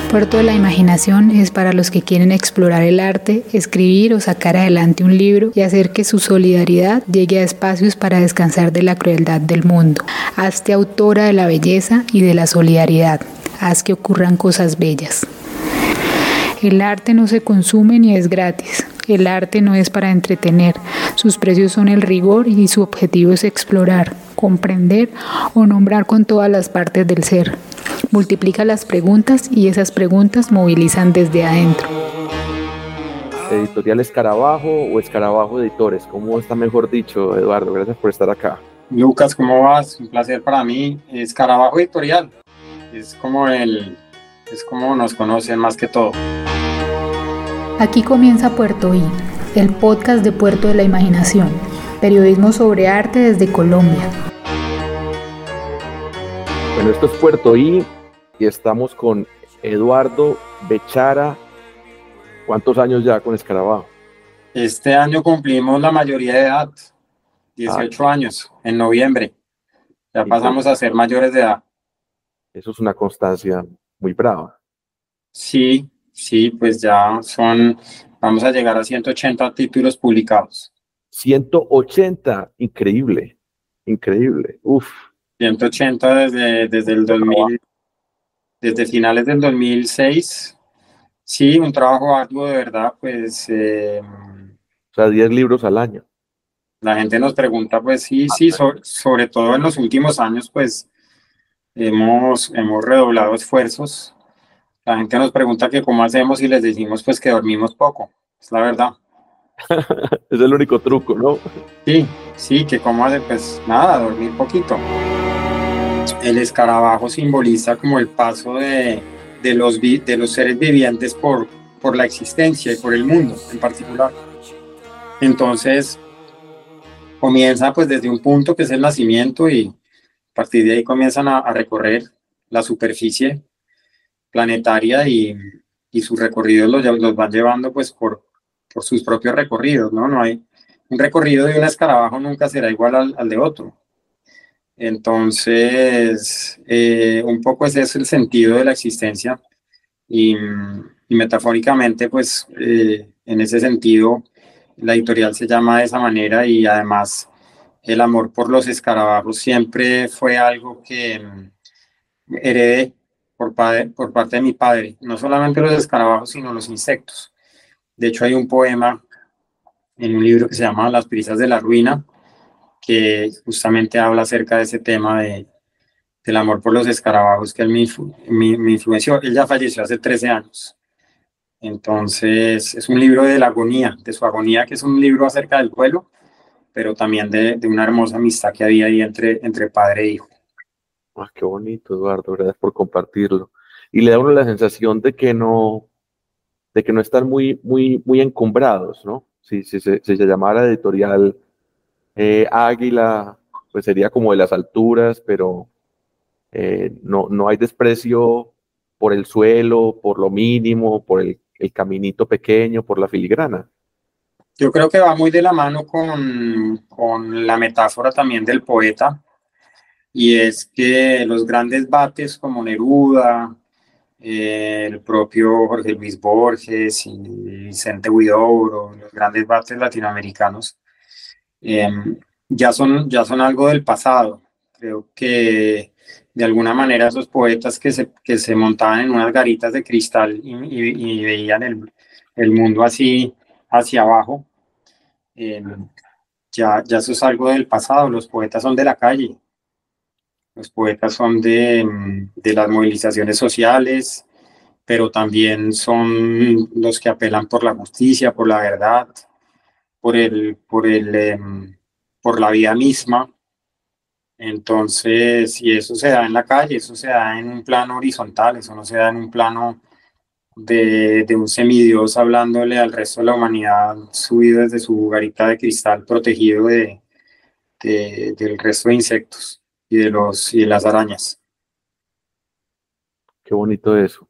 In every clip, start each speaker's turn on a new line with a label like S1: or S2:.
S1: Puerto de la Imaginación es para los que quieren explorar el arte, escribir o sacar adelante un libro y hacer que su solidaridad llegue a espacios para descansar de la crueldad del mundo. Hazte autora de la belleza y de la solidaridad. Haz que ocurran cosas bellas. El arte no se consume ni es gratis. El arte no es para entretener. Sus precios son el rigor y su objetivo es explorar, comprender o nombrar con todas las partes del ser. Multiplica las preguntas y esas preguntas movilizan desde adentro.
S2: ¿Editorial Escarabajo o Escarabajo Editores? ¿Cómo está mejor dicho, Eduardo? Gracias por estar acá.
S3: Lucas, ¿cómo vas? Un placer para mí. Escarabajo Editorial. Es como nos conocen más que todo.
S1: Aquí comienza Puerto I, el podcast de Puerto de la Imaginación. Periodismo sobre arte desde Colombia.
S2: Bueno, esto es Puerto I y estamos con Eduardo Bechara. ¿Cuántos años ya con Escarabajo?
S3: Este año cumplimos la mayoría de edad, 18 años, en noviembre. Ya pasamos a ser mayores de edad.
S2: Eso es una constancia muy brava.
S3: Sí, pues ya vamos a llegar a 180 títulos publicados.
S2: 180, increíble. Uf.
S3: 180 desde el 2000, desde finales del 2006. Sí, un trabajo arduo de verdad, pues.
S2: O sea, 10 libros al año.
S3: La gente nos pregunta, pues sí, sobre todo en los últimos años, pues hemos redoblado esfuerzos. La gente nos pregunta que cómo hacemos y les decimos pues que dormimos poco, es la verdad.
S2: Es el único truco, ¿no?
S3: Sí, que cómo hace, pues nada, dormir poquito. El escarabajo simboliza como el paso de los seres vivientes por la existencia y por el mundo en particular. Entonces, comienza pues desde un punto que es el nacimiento y a partir de ahí comienzan a recorrer la superficie planetaria y sus recorridos los van llevando pues por sus propios recorridos, ¿no? No hay un recorrido de un escarabajo nunca será igual al de otro. Entonces, un poco ese es el sentido de la existencia y metafóricamente pues en ese sentido la editorial se llama de esa manera y además el amor por los escarabajos siempre fue algo que heredé por parte de mi padre, no solamente los escarabajos, sino los insectos. De hecho, hay un poema en un libro que se llama Las prisas de la ruina, que justamente habla acerca de ese tema del amor por los escarabajos que él me influenció. Él ya falleció hace 13 años. Entonces, es un libro de la agonía, de su agonía, que es un libro acerca del duelo, pero también de una hermosa amistad que había ahí entre padre e hijo.
S2: Ah, qué bonito, Eduardo, gracias por compartirlo. Y le da a uno la sensación de que no están muy encumbrados, ¿no? Si se llamara editorial Águila, pues sería como de las alturas, pero no hay desprecio por el suelo, por lo mínimo, por el caminito pequeño, por la filigrana.
S3: Yo creo que va muy de la mano con la metáfora también del poeta, y es que los grandes bates como Neruda, el propio Jorge Luis Borges y Vicente Huidobro, los grandes bates latinoamericanos, ya son algo del pasado. Creo que de alguna manera esos poetas que se montaban en unas garitas de cristal y veían el mundo así hacia abajo, ya eso es algo del pasado. Los poetas son de la calle, los poetas son de las movilizaciones sociales, pero también son los que apelan por la justicia, por la verdad, por la vida misma. Entonces, y eso se da en la calle, eso se da en un plano horizontal, eso no se da en un plano de un semidios hablándole al resto de la humanidad subido desde su garita de cristal, protegido del resto de insectos y de las arañas.
S2: Qué bonito eso.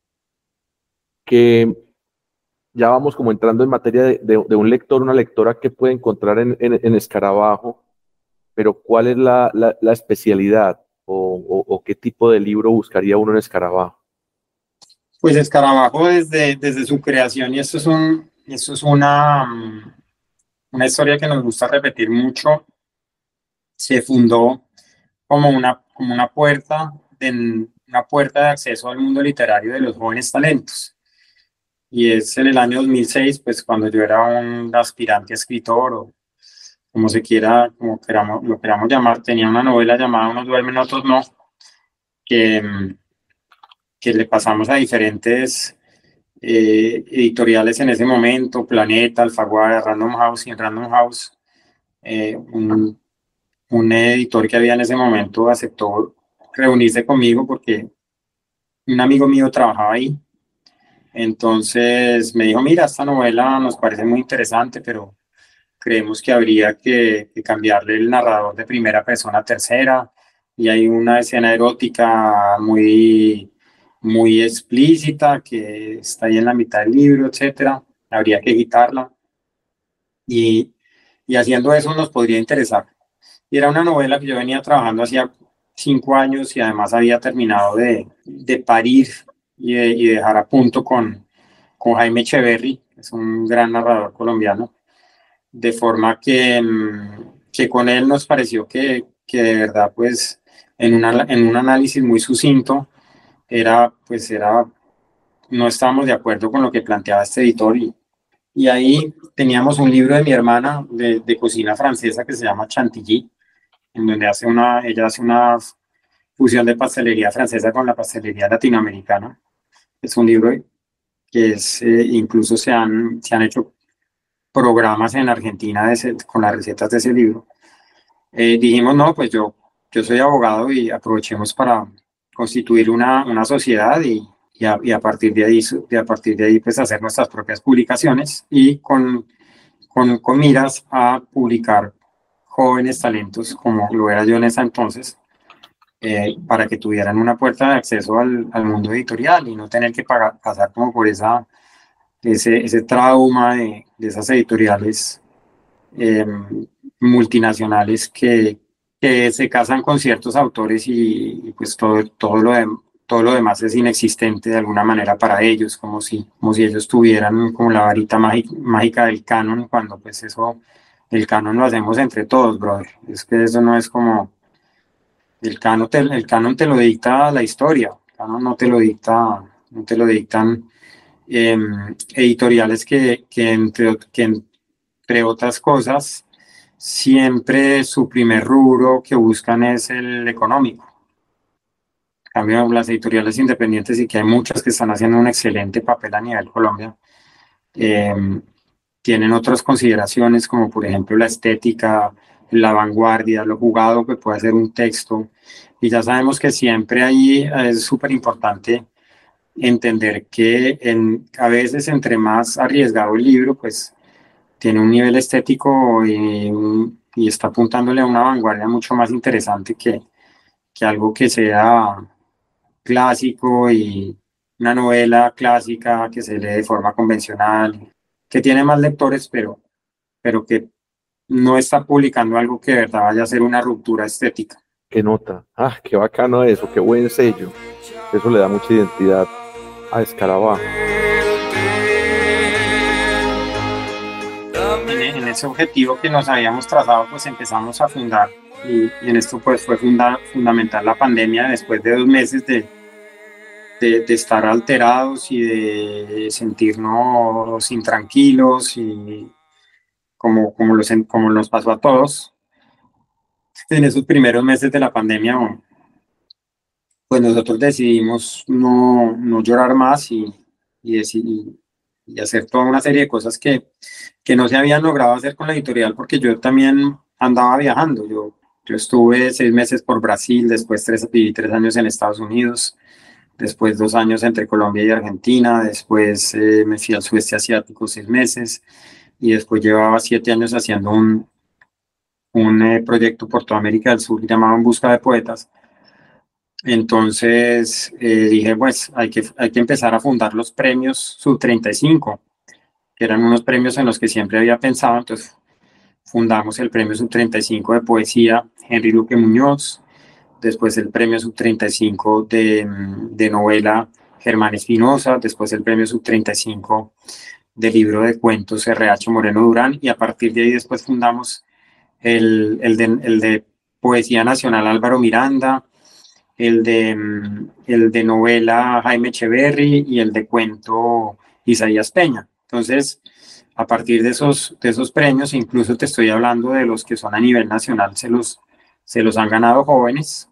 S2: Que ya vamos como entrando en materia de un lector, una lectora que puede encontrar en Escarabajo, pero ¿cuál es la especialidad o qué tipo de libro buscaría uno en Escarabajo?
S3: Pues Escarabajo desde su creación, y esto es una historia que nos gusta repetir mucho, se fundó como una puerta de acceso al mundo literario de los jóvenes talentos. Y es en el año 2006, pues cuando yo era un aspirante a escritor o como se quiera, lo queramos llamar, tenía una novela llamada Unos duermen, otros no, que, que le pasamos a diferentes editoriales en ese momento, Planeta, Alfaguara, Random House, y en Random House un editor que había en ese momento aceptó reunirse conmigo porque un amigo mío trabajaba ahí. Entonces me dijo, mira, esta novela nos parece muy interesante, pero creemos que habría que cambiarle el narrador de primera persona a tercera, y hay una escena erótica muy explícita que está ahí en la mitad del libro, etcétera. Habría que quitarla. Y, y haciendo eso nos podría interesar. Y era una novela que yo venía trabajando hacía 5 años y además había terminado de parir y dejar a punto con Jaime Echeverry, que es un gran narrador colombiano, de forma que con él nos pareció que de verdad, pues, en un análisis muy sucinto, no estábamos de acuerdo con lo que planteaba este editor, y ahí teníamos un libro de mi hermana de cocina francesa que se llama Chantilly, en donde ella hace una fusión de pastelería francesa con la pastelería latinoamericana. Es un libro que incluso se han hecho programas en Argentina con las recetas de ese libro. Dijimos, no, pues yo soy abogado y aprovechemos para constituir una sociedad y a partir de ahí pues hacer nuestras propias publicaciones y con miras a publicar jóvenes talentos como lo era yo en ese entonces, para que tuvieran una puerta de acceso al mundo editorial y no tener que pasar como por ese trauma de esas editoriales multinacionales que se casan con ciertos autores y pues todo lo demás es inexistente de alguna manera para ellos, como si ellos tuvieran como la varita mágica del canon, cuando pues el canon lo hacemos entre todos, brother. Es que eso no es como, el canon te lo dicta la historia, el canon no te lo dictan editoriales que entre otras cosas, siempre su primer rubro que buscan es el económico. En cambio, las editoriales independientes, y que hay muchas que están haciendo un excelente papel a nivel Colombia, tienen otras consideraciones, como por ejemplo la estética, la vanguardia, lo jugado que puede hacer un texto. Y ya sabemos que siempre ahí es súper importante entender que a veces entre más arriesgado el libro, pues tiene un nivel estético y está apuntándole a una vanguardia mucho más interesante que algo que sea clásico y una novela clásica que se lee de forma convencional, que tiene más lectores, pero que no está publicando algo que de verdad vaya a ser una ruptura estética.
S2: Qué nota. Ah, qué bacano eso, qué buen sello. Eso le da mucha identidad a Escarabajo.
S3: En ese objetivo que nos habíamos trazado, pues empezamos a fundar, y en esto pues fue fundamental la pandemia. Después de 2 meses de estar alterados y de sentirnos intranquilos, y como nos pasó a todos en esos primeros meses de la pandemia, pues nosotros decidimos no llorar más y hacer toda una serie de cosas que no se habían logrado hacer con la editorial, porque yo también andaba viajando. Yo estuve 6 meses por Brasil, después viví 3 años en Estados Unidos, después 2 años entre Colombia y Argentina, después me fui al sudeste asiático 6 meses, y después llevaba 7 años haciendo un proyecto por toda América del Sur llamado En Busca de Poetas. Entonces dije, pues hay que empezar a fundar los premios Sub-35, que eran unos premios en los que siempre había pensado. Entonces fundamos el premio Sub-35 de poesía Henry Luque Muñoz, después el premio Sub-35 de novela Germán Espinosa, después el premio Sub-35 del libro de cuentos R.H. Moreno Durán, y a partir de ahí después fundamos el de Poesía Nacional Álvaro Miranda, el de novela Jaime Echeverry y el de cuento Isaías Peña. Entonces, a partir de esos premios, incluso te estoy hablando de los que son a nivel nacional, se los han ganado jóvenes,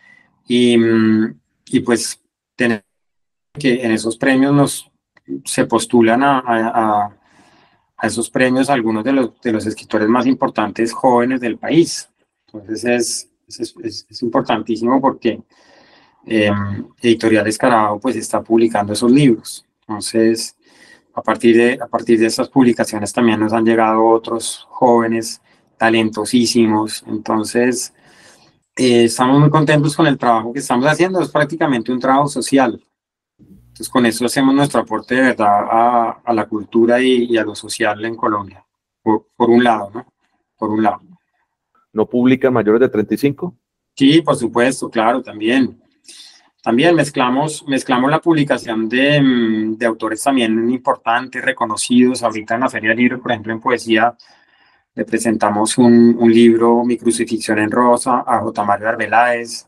S3: y pues tenemos que en esos premios se postulan a esos premios algunos de los escritores más importantes jóvenes del país. Entonces es importantísimo porque Editorial Escarabajo pues está publicando esos libros. Entonces, a partir de esas publicaciones también nos han llegado otros jóvenes talentosísimos. Entonces, estamos muy contentos con el trabajo que estamos haciendo. Es prácticamente un trabajo social. Entonces, con eso hacemos nuestro aporte de verdad a la cultura y a lo social en Colombia. Por un lado, ¿no? Por un lado.
S2: ¿No publican mayores de 35?
S3: Sí, por supuesto, claro, también. También mezclamos la publicación de autores también importantes, reconocidos. Ahorita en la Feria del Libro, por ejemplo, en poesía, le presentamos un libro, Mi crucifixión en rosa, a J. Mario Arbeláez,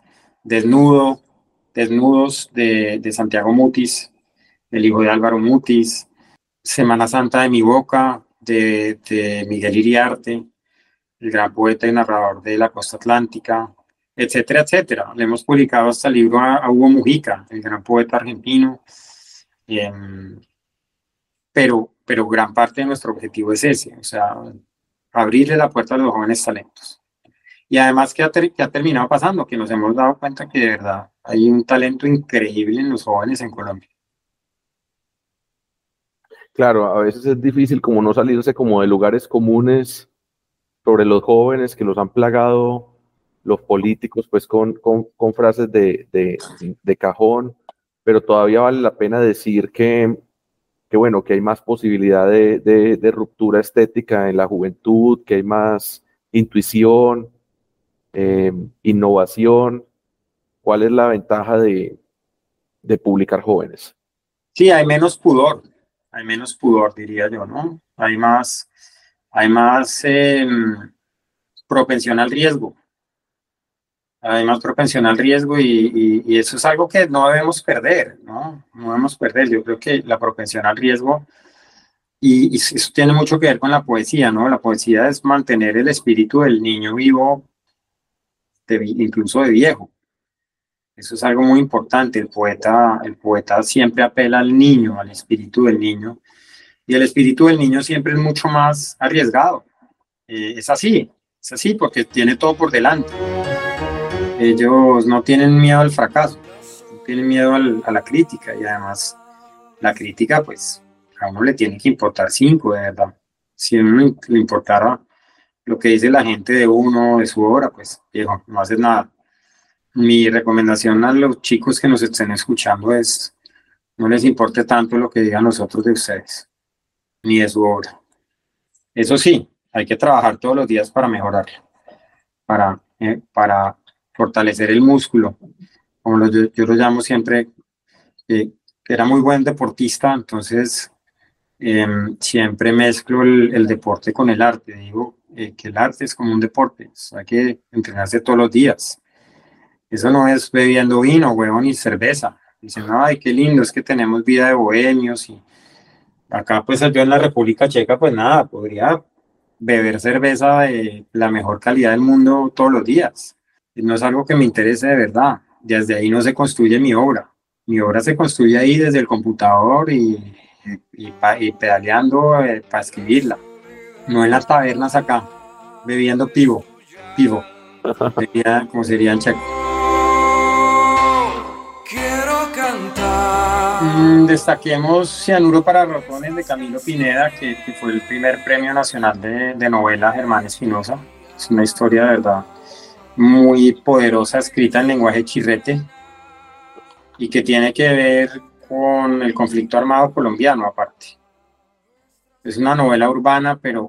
S3: Desnudos de Santiago Mutis, el hijo de Álvaro Mutis, Semana Santa de mi boca, de Miguel Iriarte, el gran poeta y narrador de la costa atlántica, etcétera, etcétera. Le hemos publicado hasta el libro a Hugo Mujica, el gran poeta argentino, pero gran parte de nuestro objetivo es ese, o sea, abrirle la puerta a los jóvenes talentos. Y además, ¿qué ha terminado pasando? Que nos hemos dado cuenta que de verdad hay un talento increíble en los jóvenes en Colombia.
S2: Claro, a veces es difícil como no salirse como de lugares comunes sobre los jóvenes que los han plagado los políticos pues con frases de cajón, pero todavía vale la pena decir que bueno, que hay más posibilidad de ruptura estética en la juventud, que hay más intuición, innovación. ¿Cuál es la ventaja de publicar jóvenes?
S3: Sí, hay menos pudor, diría yo, ¿no? Hay más propensión al riesgo. Hay más propensión al riesgo y eso es algo que no debemos perder, ¿no? No debemos perder. Yo creo que la propensión al riesgo, y eso tiene mucho que ver con la poesía, ¿no? La poesía es mantener el espíritu del niño vivo, incluso de viejo. Eso es algo muy importante. El poeta siempre apela al niño, al espíritu del niño, y el espíritu del niño siempre es mucho más arriesgado. Es así porque tiene todo por delante. Ellos no tienen miedo al fracaso, no tienen miedo a la crítica, y además la crítica pues a uno le tiene que importar cinco, de verdad. Si a uno le importara lo que dice la gente de uno, de su obra, pues viejo, no haces nada. Mi recomendación a los chicos que nos estén escuchando es: no les importe tanto lo que digan los otros de ustedes, ni de su obra. Eso sí, hay que trabajar todos los días para mejorarla, para fortalecer el músculo, como yo lo llamo siempre, que era muy buen deportista, entonces siempre mezclo el deporte con el arte. Digo que el arte es como un deporte, hay que entrenarse todos los días. Eso no es bebiendo vino, huevón, y cerveza. Dicen, ay, qué lindo, es que tenemos vida de bohemios, y acá pues yo en la República Checa pues nada, podría beber cerveza de la mejor calidad del mundo todos los días. No es algo que me interese de verdad. Desde ahí no se construye mi obra. Mi obra se construye ahí desde el computador y pedaleando para escribirla. No en las tabernas acá, bebiendo pivo, como sería en checo.
S4: Quiero cantar.
S3: Destaquemos Cianuro para ratones de Camilo Pineda, que fue el primer premio nacional de novela Germán Espinosa. Es una historia de verdad muy poderosa, escrita en lenguaje chirrete y que tiene que ver con el conflicto armado colombiano aparte. Es una novela urbana, pero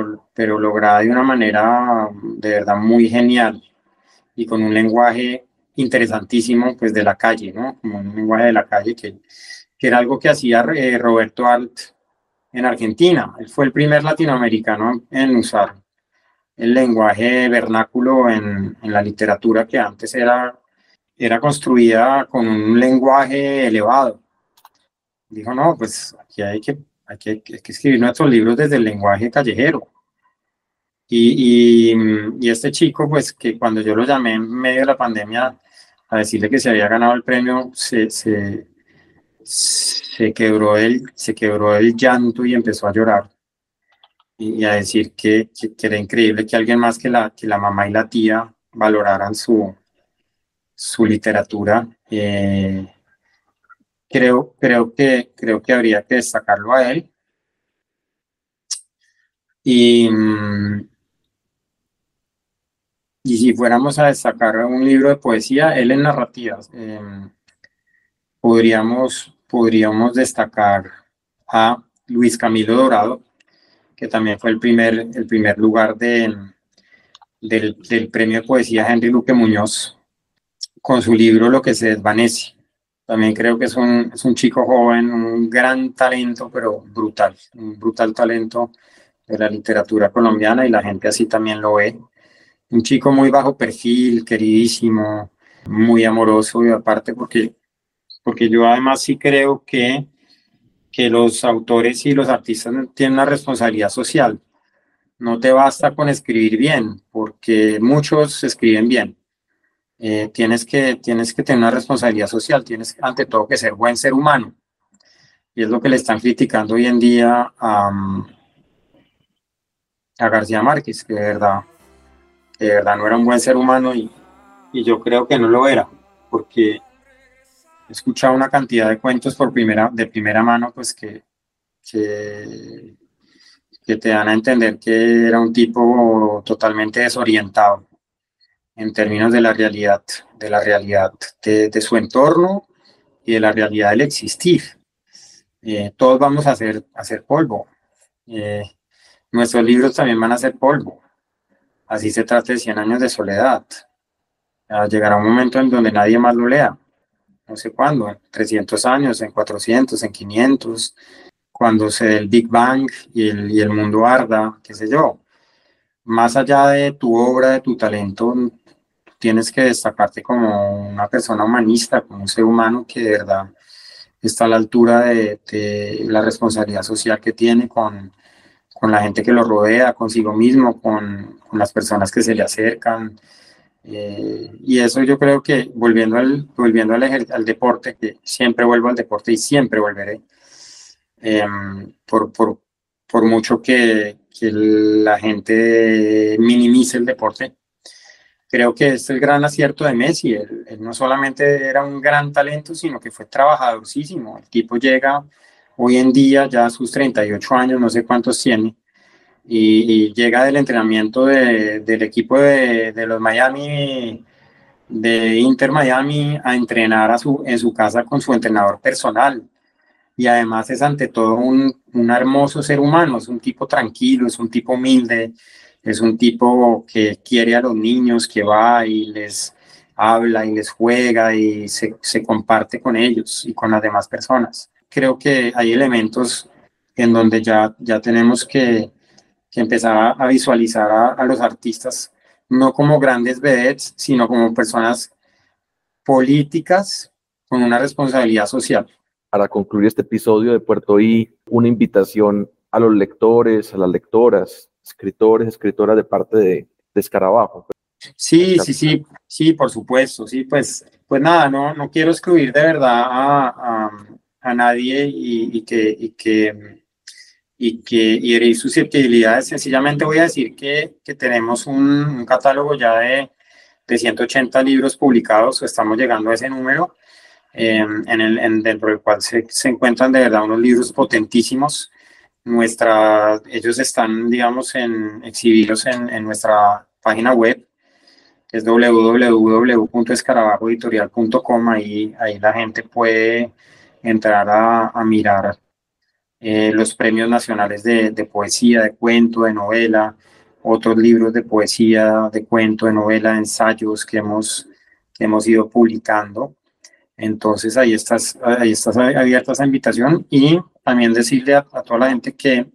S3: lograda de una manera de verdad muy genial y con un lenguaje interesantísimo, pues de la calle, ¿no? Como un lenguaje de la calle, que era algo que hacía Roberto Alt en Argentina. Él fue el primer latinoamericano en usar el lenguaje vernáculo en la literatura, que antes era construida con un lenguaje elevado. Dijo, no, pues aquí hay que escribir nuestros libros desde el lenguaje callejero. Y este chico, pues que cuando yo lo llamé en medio de la pandemia a decirle que se había ganado el premio, se quebró el llanto y empezó a llorar y a decir que era increíble que alguien más que la mamá y la tía valoraran su literatura. Creo que habría que destacarlo a él. Y si fuéramos a destacar un libro de poesía, él en narrativas, podríamos destacar a Luis Camilo Dorado, que también fue el primer lugar del premio de poesía Henry Luque Muñoz, con su libro Lo que se desvanece. También creo que es un chico joven, un gran talento, pero brutal, un brutal talento de la literatura colombiana, y la gente así también lo ve. Un chico muy bajo perfil, queridísimo, muy amoroso, y aparte porque yo además sí creo que los autores y los artistas tienen una responsabilidad social. No te basta con escribir bien, porque muchos escriben bien. Tienes que tener una responsabilidad social, tienes ante todo que ser buen ser humano. Y es lo que le están criticando hoy en día a García Márquez, que de verdad no era un buen ser humano, y yo creo que no lo era, porque he escuchado una cantidad de cuentos de primera mano, pues que te dan a entender que era un tipo totalmente desorientado en términos de la realidad de su entorno y de la realidad del existir. Todos vamos a hacer polvo. Nuestros libros también van a ser polvo. Así se trata de 100 años de soledad. Llegará un momento en donde nadie más lo lea. No sé cuándo, en 300 años, en 400, en 500, cuando se dé el Big Bang y el mundo arda, qué sé yo. Más allá de tu obra, de tu talento, tienes que destacarte como una persona humanista, como un ser humano que de verdad está a la altura de la responsabilidad social que tiene con la gente que lo rodea, consigo mismo, con las personas que se le acercan. Y eso yo creo que, volviendo al deporte, que siempre vuelvo al deporte y siempre volveré, por mucho que la gente minimice el deporte, creo que este es el gran acierto de Messi. Él no solamente era un gran talento, sino que fue trabajadorísimo. El tipo llega hoy en día ya a sus 38 años, no sé cuántos tiene, y llega del entrenamiento del equipo de los Miami, de Inter Miami, a entrenar en su casa con su entrenador personal. Y además es ante todo un hermoso ser humano, es un tipo tranquilo, es un tipo humilde, es un tipo que quiere a los niños, que va y les habla y les juega y se comparte con ellos y con las demás personas. Creo que hay elementos en donde ya tenemos que empezar a visualizar a los artistas no como grandes vedettes, sino como personas políticas con una responsabilidad social.
S2: Para concluir este episodio de Puerto I, una invitación a los lectores, a las lectoras, escritores, escritoras de parte de Escarabajo.
S3: Sí, por supuesto. Sí, pues nada, no quiero excluir de verdad a nadie y herir susceptibilidades. Sencillamente voy a decir que tenemos un catálogo ya de 180 libros publicados, estamos llegando a ese número, dentro del cual se encuentran de verdad unos libros potentísimos. Ellos están, digamos, exhibidos en nuestra página web, que es www.escarabajoeditorial.com. Ahí la gente puede entrar a mirar los premios nacionales de poesía, de cuento, de novela, otros libros de poesía, de cuento, de novela, de ensayos que hemos que hemos ido publicando. Entonces ahí estás abierta esa invitación, y también decirle a toda la gente que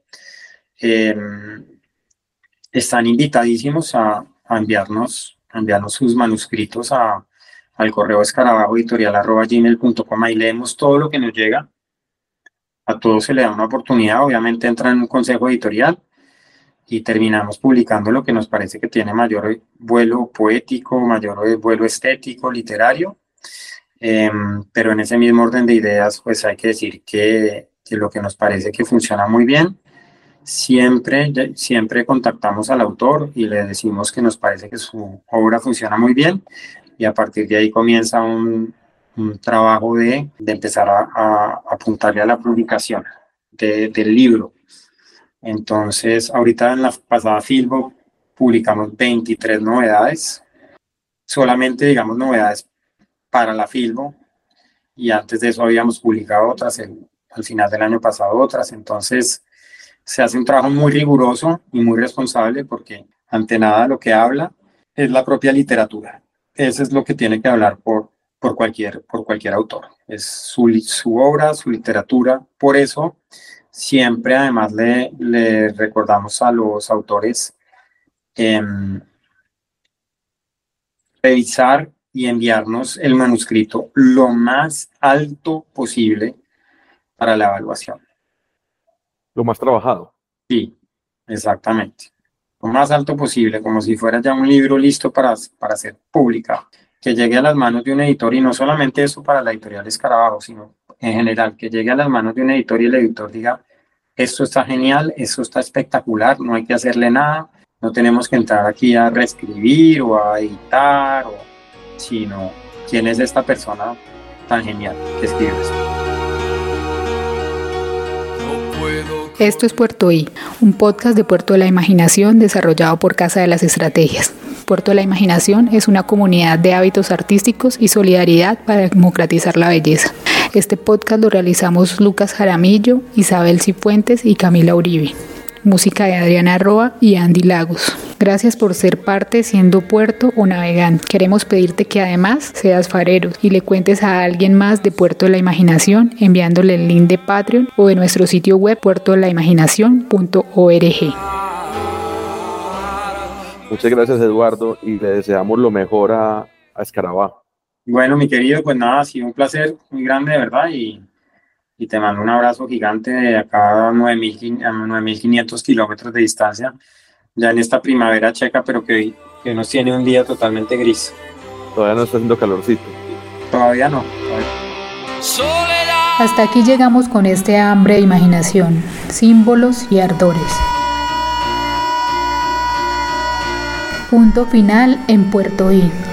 S3: están invitadísimos a enviarnos sus manuscritos al correo escarabajoeditorial@gmail.com. Ahí leemos todo lo que nos llega. A todos se le da una oportunidad, obviamente entra en un consejo editorial y terminamos publicando lo que nos parece que tiene mayor vuelo poético, mayor vuelo estético, literario. Pero en ese mismo orden de ideas, pues hay que decir que lo que nos parece que funciona muy bien, siempre contactamos al autor y le decimos que nos parece que su obra funciona muy bien, y a partir de ahí comienza un trabajo de empezar a apuntarle a la publicación del libro. Entonces, ahorita en la pasada Filbo publicamos 23 novedades, solamente, digamos, novedades para la Filbo, y antes de eso habíamos publicado otras, al final del año pasado otras. Entonces se hace un trabajo muy riguroso y muy responsable, porque ante nada lo que habla es la propia literatura. Eso es lo que tiene que hablar por cualquier autor, es su obra, su literatura. Por eso siempre además le recordamos a los autores revisar y enviarnos el manuscrito lo más alto posible para la evaluación.
S2: Lo más trabajado.
S3: Sí, exactamente. Lo más alto posible, como si fuera ya un libro listo para ser publicado. Que llegue a las manos de un editor, y no solamente eso para la editorial Escarabajo, sino en general, que llegue a las manos de un editor y el editor diga: esto está genial, esto está espectacular, no hay que hacerle nada, no tenemos que entrar aquí a reescribir o a editar, sino quién es esta persona tan genial que escribe esto.
S1: Esto es Puerto I, un podcast de Puerto de la Imaginación desarrollado por Casa de las Estrategias. Puerto de la Imaginación es una comunidad de hábitos artísticos y solidaridad para democratizar la belleza. Este podcast lo realizamos Lucas Jaramillo, Isabel Cifuentes y Camila Uribe. Música de Adriana Roa y Andy Lagos. Gracias por ser parte, siendo puerto o navegante. Queremos pedirte que además seas farero y le cuentes a alguien más de Puerto de la Imaginación enviándole el link de Patreon o de nuestro sitio web puertodelaimaginacion.org.
S2: Muchas gracias, Eduardo, y le deseamos lo mejor a Escarabajo.
S3: Bueno, mi querido, pues nada, ha sido un placer muy grande, de verdad, y te mando un abrazo gigante de acá a 9.500 kilómetros de distancia, ya en esta primavera checa, pero que nos tiene un día totalmente gris.
S2: Todavía no está haciendo calorcito.
S3: Todavía no.
S1: Hasta aquí llegamos con este hambre de imaginación, símbolos y ardores. Punto final en Puerto I.